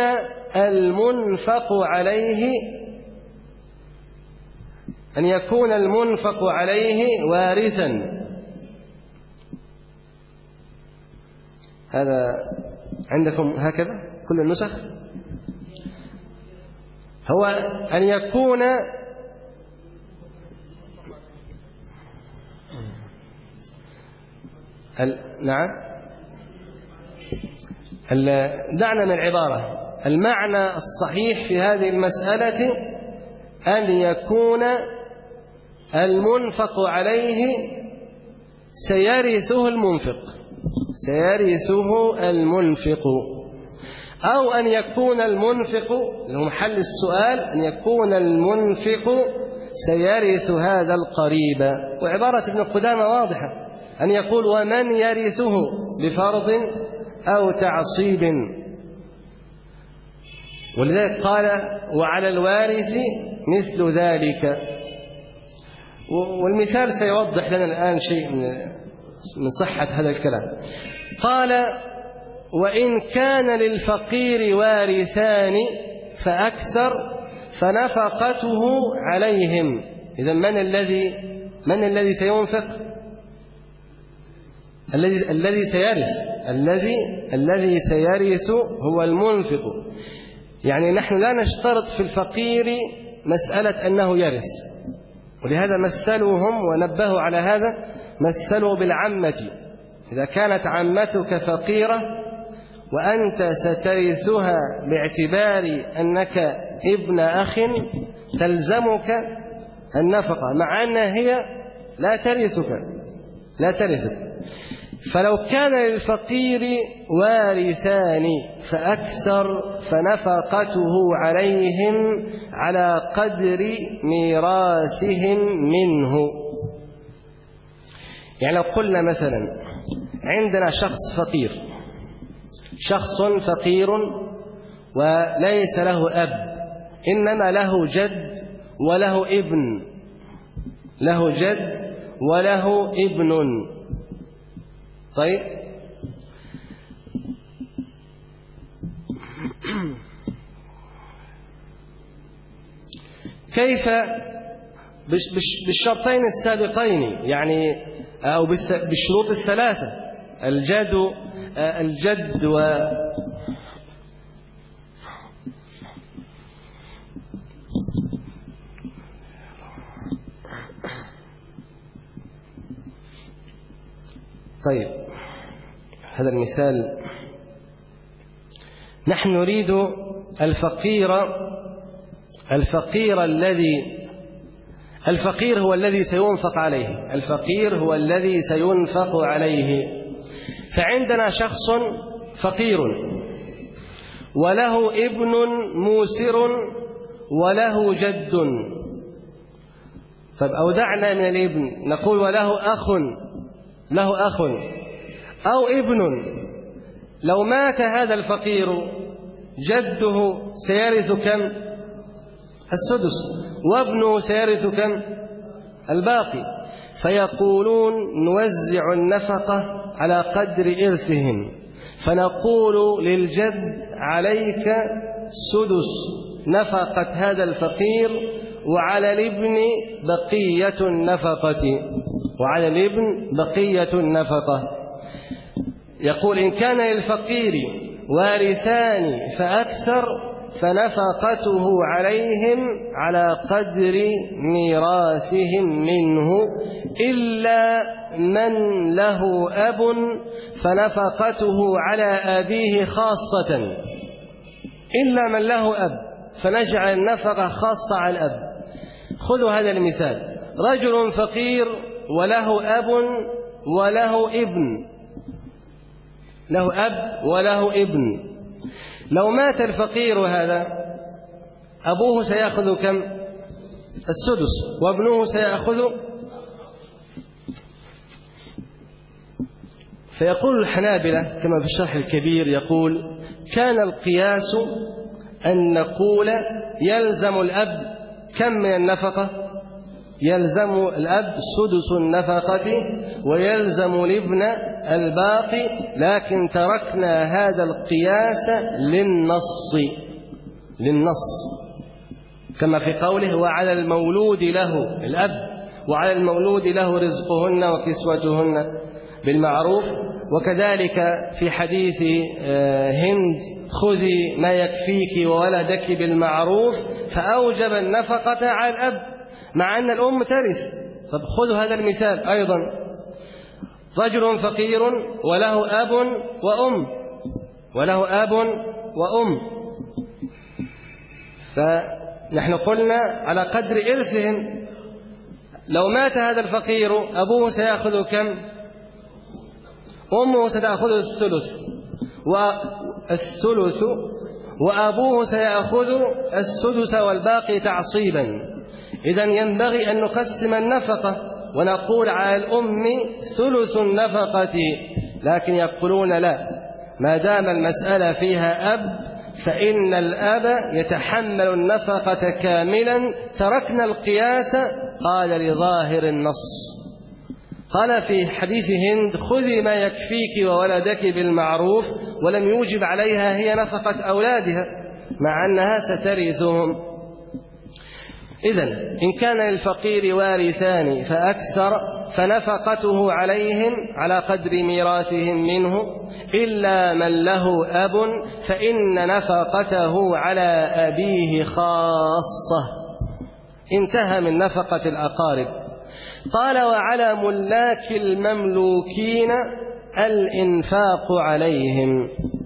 المنفق عليه وارثا. هذا عندكم هكذا كل النسخ. هو أن يكون نعم، دعنا من العبارة. المعنى الصحيح في هذه المسألة أن يكون المنفق عليه سيرثه المنفق، أو أن يكون المنفق، له محل السؤال، أن يكون المنفق سيرث هذا القريب. وعبارة ابن قدامة واضحة، أن يقول: ومن يرثه بفرض أو تعصيب. ولذلك قال: وعلى الوارث مثل ذلك. والمثال سيوضح لنا الآن شيء من صحة هذا الكلام. قال: وإن كان للفقير وارثان فأكثر فنفقته عليهم. إذن من الذي سينفق؟ الذي سيرث هو المنفق. يعني نحن لا نشترط في الفقير مسألة أنه يرث، ولهذا مثلوهم ونبهوا على هذا، مثلوا بالعمة. إذا كانت عمتك فقيرة وأنت سترثها باعتبار أنك ابن أخ تلزمك النفقة، مع أنها هي لا ترثك. فلو كان للفقير وارثان فأكثر فنفقته عليهم على قدر ميراثهم منه. يعني لو قلنا مثلا عندنا شخص فقير وليس له أب، إنما له جد وله ابن. طيب، كيف بالشرطين السابقين، يعني أو بالشروط الثلاثة، الجد طيب، هذا المثال نحن نريد الفقير هو الذي سينفق عليه. فعندنا شخص فقير وله ابن موسر وله جد، فأودعنا من الابن نقول وله أخ أو ابن. لو مات هذا الفقير جده سيرث كم؟ السدس، وابنه سيرث كم؟ الباقي. فيقولون نوزع النفقة على قدر إرثهم، فنقول للجد عليك سدس نفقة هذا الفقير، وعلى الابن بقية النفقة. يقول إن كان للفقير وارثان فأكثر فنفقته عليهم على قدر ميراثهم منه، إلا من له أب فنفقته على أبيه خاصة. إلا من له أب فنجعل النفقة خاصة على الأب. خذوا هذا المثال: رجل فقير وله أب وله ابن. لو مات الفقير هذا أبوه سيأخذ كم؟ السدس، وابنه سيأخذ. فيقول الحنابلة كما في الشرح الكبير، يقول كان القياس أن نقول يلزم الأب كم من النفقة؟ يلزم الأب سدس النفقة ويلزم الابن الباقي، لكن تركنا هذا القياس للنص كما في قوله وعلى المولود له الأب وعلى المولود له رزقهن وكسوتهن بالمعروف. وكذلك في حديث هند خذي ما يكفيك وولدك بالمعروف، فأوجب النفقة على الأب مع أن الأم ترث. طب خذوا هذا المثال أيضا: رجل فقير وله أب وأم، فنحن قلنا على قدر إرثهم. لو مات هذا الفقير أبوه سيأخذ كم؟ أمه ستأخذ الثلث وأبوه سيأخذ السدس والباقي تعصيبا. إذن ينبغي أن نقسم النفقة ونقول على الأم ثلث النفقة، لكن يقولون لا، ما دام المسألة فيها أب فإن الأب يتحمل النفقة كاملا، تركنا القياس. قال لظاهر النص، قال في حديث هند خذي ما يكفيك وولدك بالمعروف، ولم يوجب عليها هي نفقة أولادها مع أنها سترثهم. إذن إن كان للفقير وارثان فأكثر فنفقته عليهم على قدر ميراثهم منه، إلا من له أب فإن نفقته على أبيه خاصة. انتهى من نفقة الأقارب. قال وعلى ملاك المملوكين الإنفاق عليهم.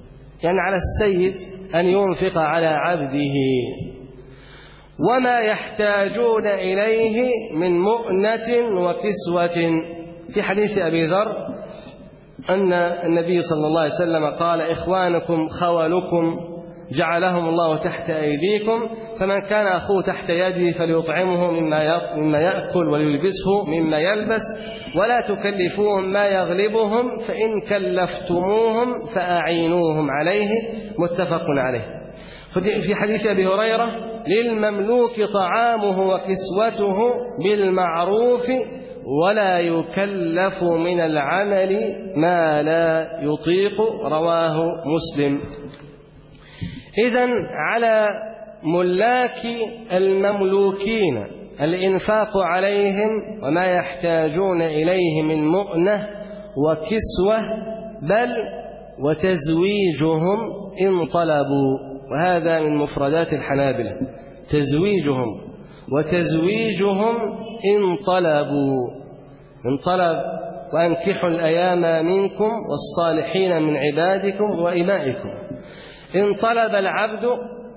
يعني على السيد أن ينفق على عبده، وما يحتاجون إليه من مؤنة وكسوة. في حديث أبي ذر أن النبي صلى الله عليه وسلم قال: إخوانكم خولكم جعلهم الله تحت أيديكم، فمن كان أخوه تحت يده فليطعمه مما يأكل وليلبسه مما يلبس، ولا تكلفوهم ما يغلبهم، فإن كلفتموهم فأعينوهم عليه. متفق عليه. في حديث أبي هريرة: للمملوك طعامه وكسوته بالمعروف ولا يكلف من العمل ما لا يطيق. رواه مسلم. إذن على ملاك المملوكين الإنفاق عليهم وما يحتاجون إليه من مؤنة وكسوة، بل وتزويجهم إن طلبوا. وهذا من مفردات الحنابلة: تزويجهم وتزويجهم إن طلبوا. إن طلب: وأنكحوا الأيام منكم والصالحين من عبادكم وإمائكم. إن طلب العبد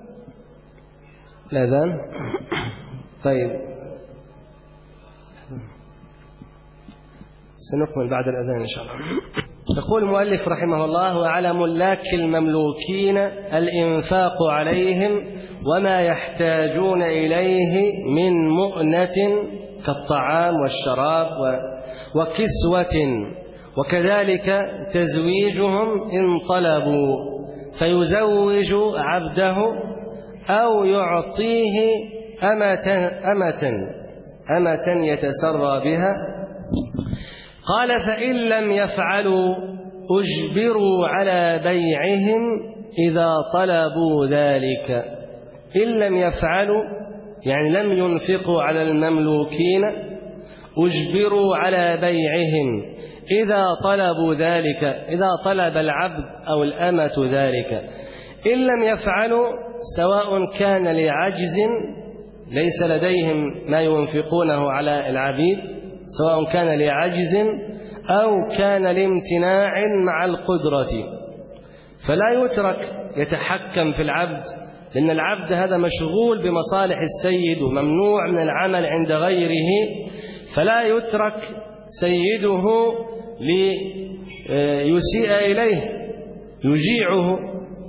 الأذان. طيب سنكمل بعد الأذان إن شاء الله. يقول المؤلف رحمه الله: وعلى ملاك المملوكين الإنفاق عليهم وما يحتاجون إليه من مؤنة كالطعام والشراب وكسوة، وكذلك تزويجهم إن طلبوا، فيزوج عبده أو يعطيه أمة يتسرى بها. قال: فإن لم يفعلوا أجبروا على بيعهم إذا طلبوا ذلك. إن لم يفعلوا يعني لم ينفقوا على المملوكين، أجبروا على بيعهم إذا طلبوا ذلك، إذا طلب العبد أو الأمة ذلك. إن لم يفعلوا سواء كان لعجز ليس لديهم ما ينفقونه على العبيد، سواء كان لعجز أو كان لامتناع مع القدرة، فلا يترك يتحكم في العبد، لأن العبد هذا مشغول بمصالح السيد وممنوع من العمل عند غيره، فلا يترك سيده ليسيء إليه يجيعه.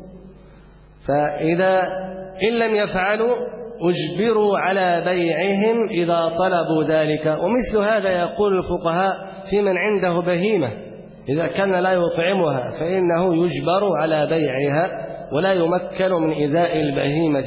فإذا إن لم يفعلوا أجبروا على بيعهم إذا طلبوا ذلك. ومثل هذا يقول الفقهاء في من عنده بهيمة إذا كان لا يطعمها فإنه يجبر على بيعها ولا يمكن من إيذاء البهيمة.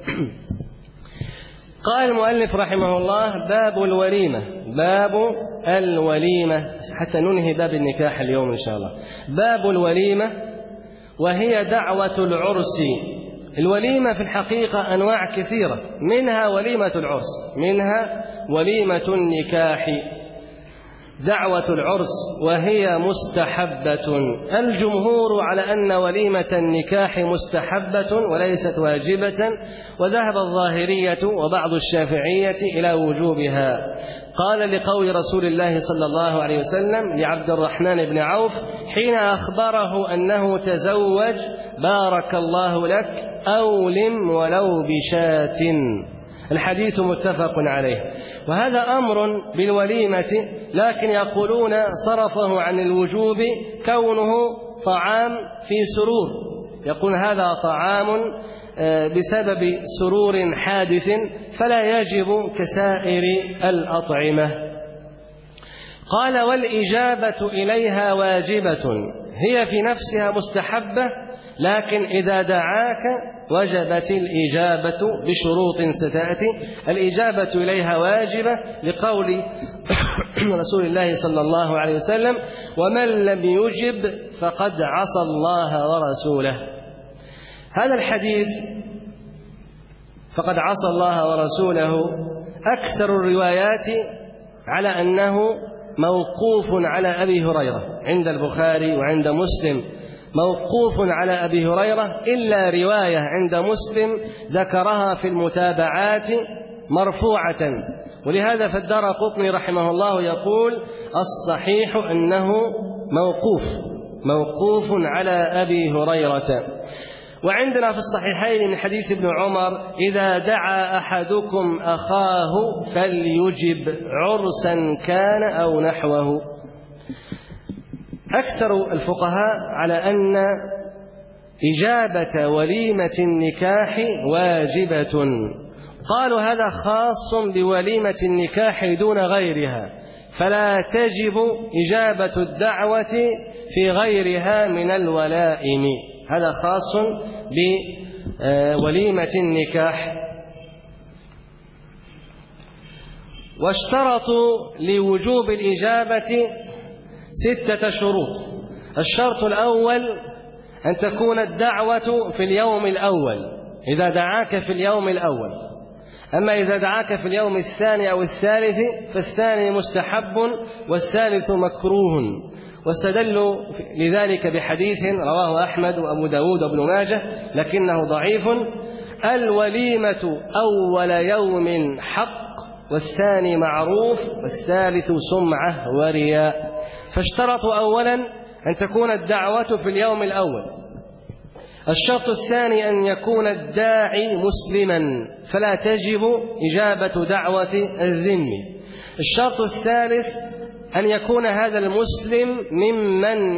قال المؤلف رحمه الله: باب الوليمة. باب الوليمة، حتى ننهي باب النكاح اليوم إن شاء الله. باب الوليمة، وهي دعوة العرس. الوليمة في الحقيقة أنواع كثيرة، منها وليمة العرس، منها وليمة النكاح. دعوة العرس وهي مستحبة. الجمهور على أن وليمة النكاح مستحبة وليست واجبة، وذهب الظاهرية وبعض الشافعية إلى وجوبها. قال لقول رسول الله صلى الله عليه وسلم لعبد الرحمن بن عوف حين أخبره أنه تزوج: بارك الله لك، أولم ولو بشاة. الحديث متفق عليه. وهذا أمر بالوليمة، لكن يقولون صرفه عن الوجوب كونه طعام في سرور، يقول هذا طعام بسبب سرور حادث فلا يجب كسائر الأطعمة. قال: والإجابة إليها واجبة، هي في نفسها مستحبة، لكن إذا دعاك وجبت الإجابة بشروط ستأتي. الإجابة إليها واجبة لقول رسول الله صلى الله عليه وسلم: ومن لم يجب فقد عصى الله ورسوله. هذا الحديث فقد عصى الله ورسوله أكثر الروايات على أنه موقوف على أبي هريرة عند البخاري وعند مسلم، موقوف على أبي هريرة، إلا رواية عند مسلم ذكرها في المتابعات مرفوعة. ولهذا فالدارقطني رحمه الله يقول: الصحيح أنه موقوف، موقوف على أبي هريرة. وعندنا في الصحيحين من حديث ابن عمر: إذا دعا أحدكم أخاه فليجب عرسا كان أو نحوه. أكثر الفقهاء على أن إجابة وليمة النكاح واجبة، قالوا هذا خاص بوليمة النكاح دون غيرها، فلا تجب إجابة الدعوة في غيرها من الولائم، هذا خاص بوليمة النكاح. واشترطوا لوجوب الإجابة 6 شروط. الشرط الأول أن تكون الدعوة في اليوم الأول، إذا دعاك في اليوم الأول. أما إذا دعاك في اليوم الثاني أو الثالث فالثاني مستحب والثالث مكروه. واستدلوا لذلك بحديث رواه أحمد وأبو داود وابن ماجه لكنه ضعيف: الوليمة أول يوم حق، والثاني معروف، والثالث سمعة ورياء. فاشترطوا أولا أن تكون الدعوة في اليوم الأول. الشرط الثاني أن يكون الداعي مسلما، فلا تجب إجابة دعوة الذمي. الشرط الثالث أن يكون هذا المسلم ممن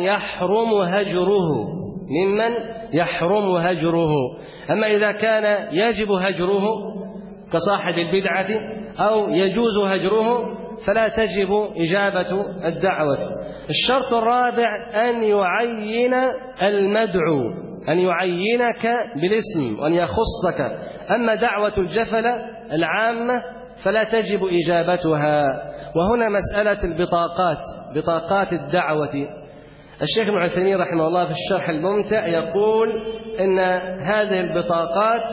يحرم هجره. أما إذا كان يجب هجره كصاحب البدعة أو يجوز هجره فلا تجب إجابة الدعوة. الشرط الرابع أن يعين المدعو، أن يعينك بالاسم وأن يخصك. أما دعوة الجفلة العامة فلا تجب إجابتها. وهنا مسألة بطاقات الدعوة. الشيخ ابن عثيمين رحمه الله في الشرح الممتع يقول إن هذه البطاقات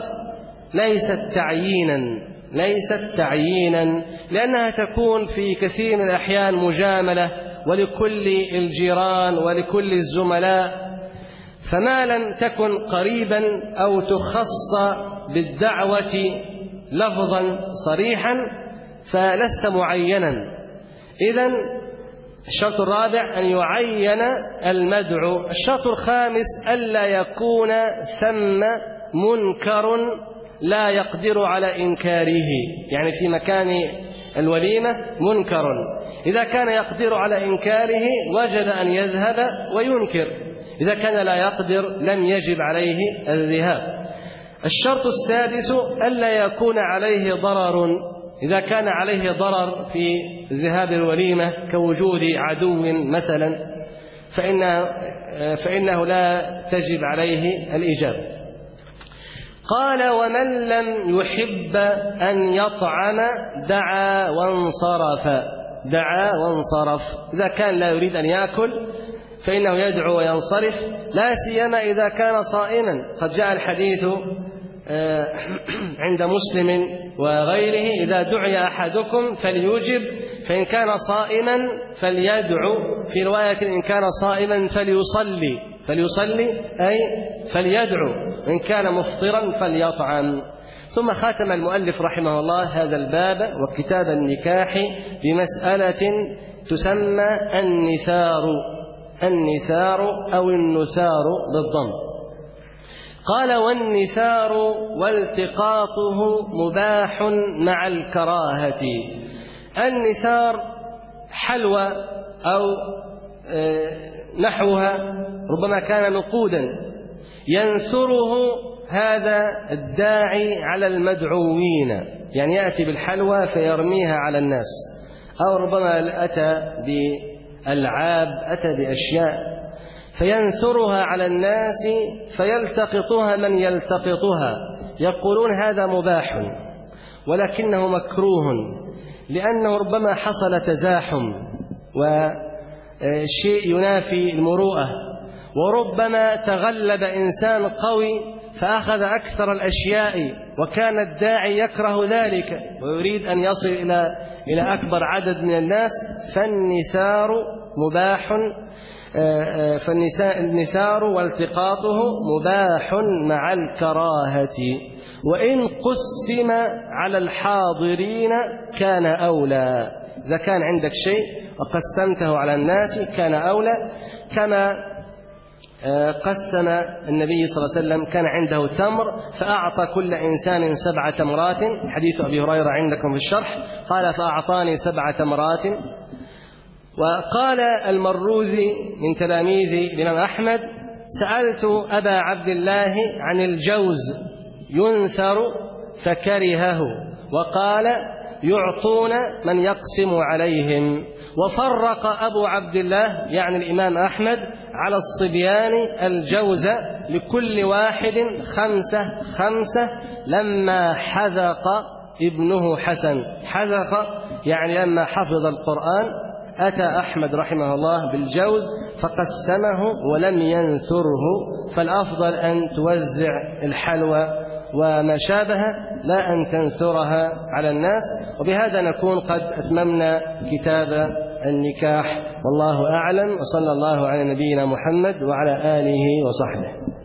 ليست تعيينا لأنها تكون في كثير من الأحيان مجاملة ولكل الجيران ولكل الزملاء، فما لم تكن قريبا أو تخص بالدعوة لفظا صريحا فلست معينا. إذن الشرط الرابع أن يعين المدعو. الشرط الخامس ألا يكون ثم منكر لا يقدر على إنكاره، يعني في مكان الوليمة منكر، إذا كان يقدر على إنكاره وجب أن يذهب وينكر، إذا كان لا يقدر لم يجب عليه الذهاب. الشرط السادس ألا يكون عليه ضرر، إذا كان عليه ضرر في ذهاب الوليمة كوجود عدو مثلا فإنه لا تجب عليه الإجابة. قال: ومن لم يحب أن يطعم دعا وانصرف. إذا كان لا يريد أن يأكل فإنه يدعو وينصرف، لا سيما إذا كان صائما. قد جاء الحديث عند مسلم وغيره: إذا دعي أحدكم فليجب، فإن كان صائما فليدعو، في رواية إن كان صائما فليصلي أي فليدعو، وإن كان مفطرا فليطعم. ثم ختم المؤلف رحمه الله هذا الباب وكتاب النكاح بمسألة تسمى النثار أو النثار بالضم. قال: والنثار والتقاطه مباح مع الكراهة. النثار حلوى أو نحوها، ربما كان نقودا ينثره هذا الداعي على المدعوين، يعني يأتي بالحلوى فيرميها على الناس، أو ربما أتى بألعاب، أتى بأشياء فينثرها على الناس فيلتقطها من يلتقطها. يقولون هذا مباح ولكنه مكروه، لأنه ربما حصل تزاحم وشيء ينافي المروءة، وربما تغلب إنسان قوي فأخذ أكثر الأشياء وكان الداعي يكره ذلك ويريد أن يصل إلى أكبر عدد من الناس، فالنثار مباح، فالنثار والتقاطه مباح مع الكراهة، وإن قسم على الحاضرين كان أولى. إذا كان عندك شيء وقسمته على الناس كان أولى، كما قسم النبي صلى الله عليه وسلم، كان عنده تمر فأعطى كل إنسان 7 تمرات، حديث أبي هريرة عندكم في الشرح، قال فأعطاني 7 تمرات. وقال المروذي من تلاميذ الإمام أحمد: سألت أبا عبد الله عن الجوز ينثر فكرهه، وقال يعطون من يقسم عليهم. وفرق أبو عبد الله يعني الإمام أحمد على الصبيان الجوز لكل واحد 5 5 لما حذق ابنه حسن. حذق يعني لما حفظ القرآن أتى أحمد رحمه الله بالجوز فقسمه ولم ينثره، فالأفضل أن توزع الحلوى وما شابه لا أن تنثرها على الناس. وبهذا نكون قد أتممنا كتاب النكاح، والله أعلم، وصلى الله على نبينا محمد وعلى آله وصحبه.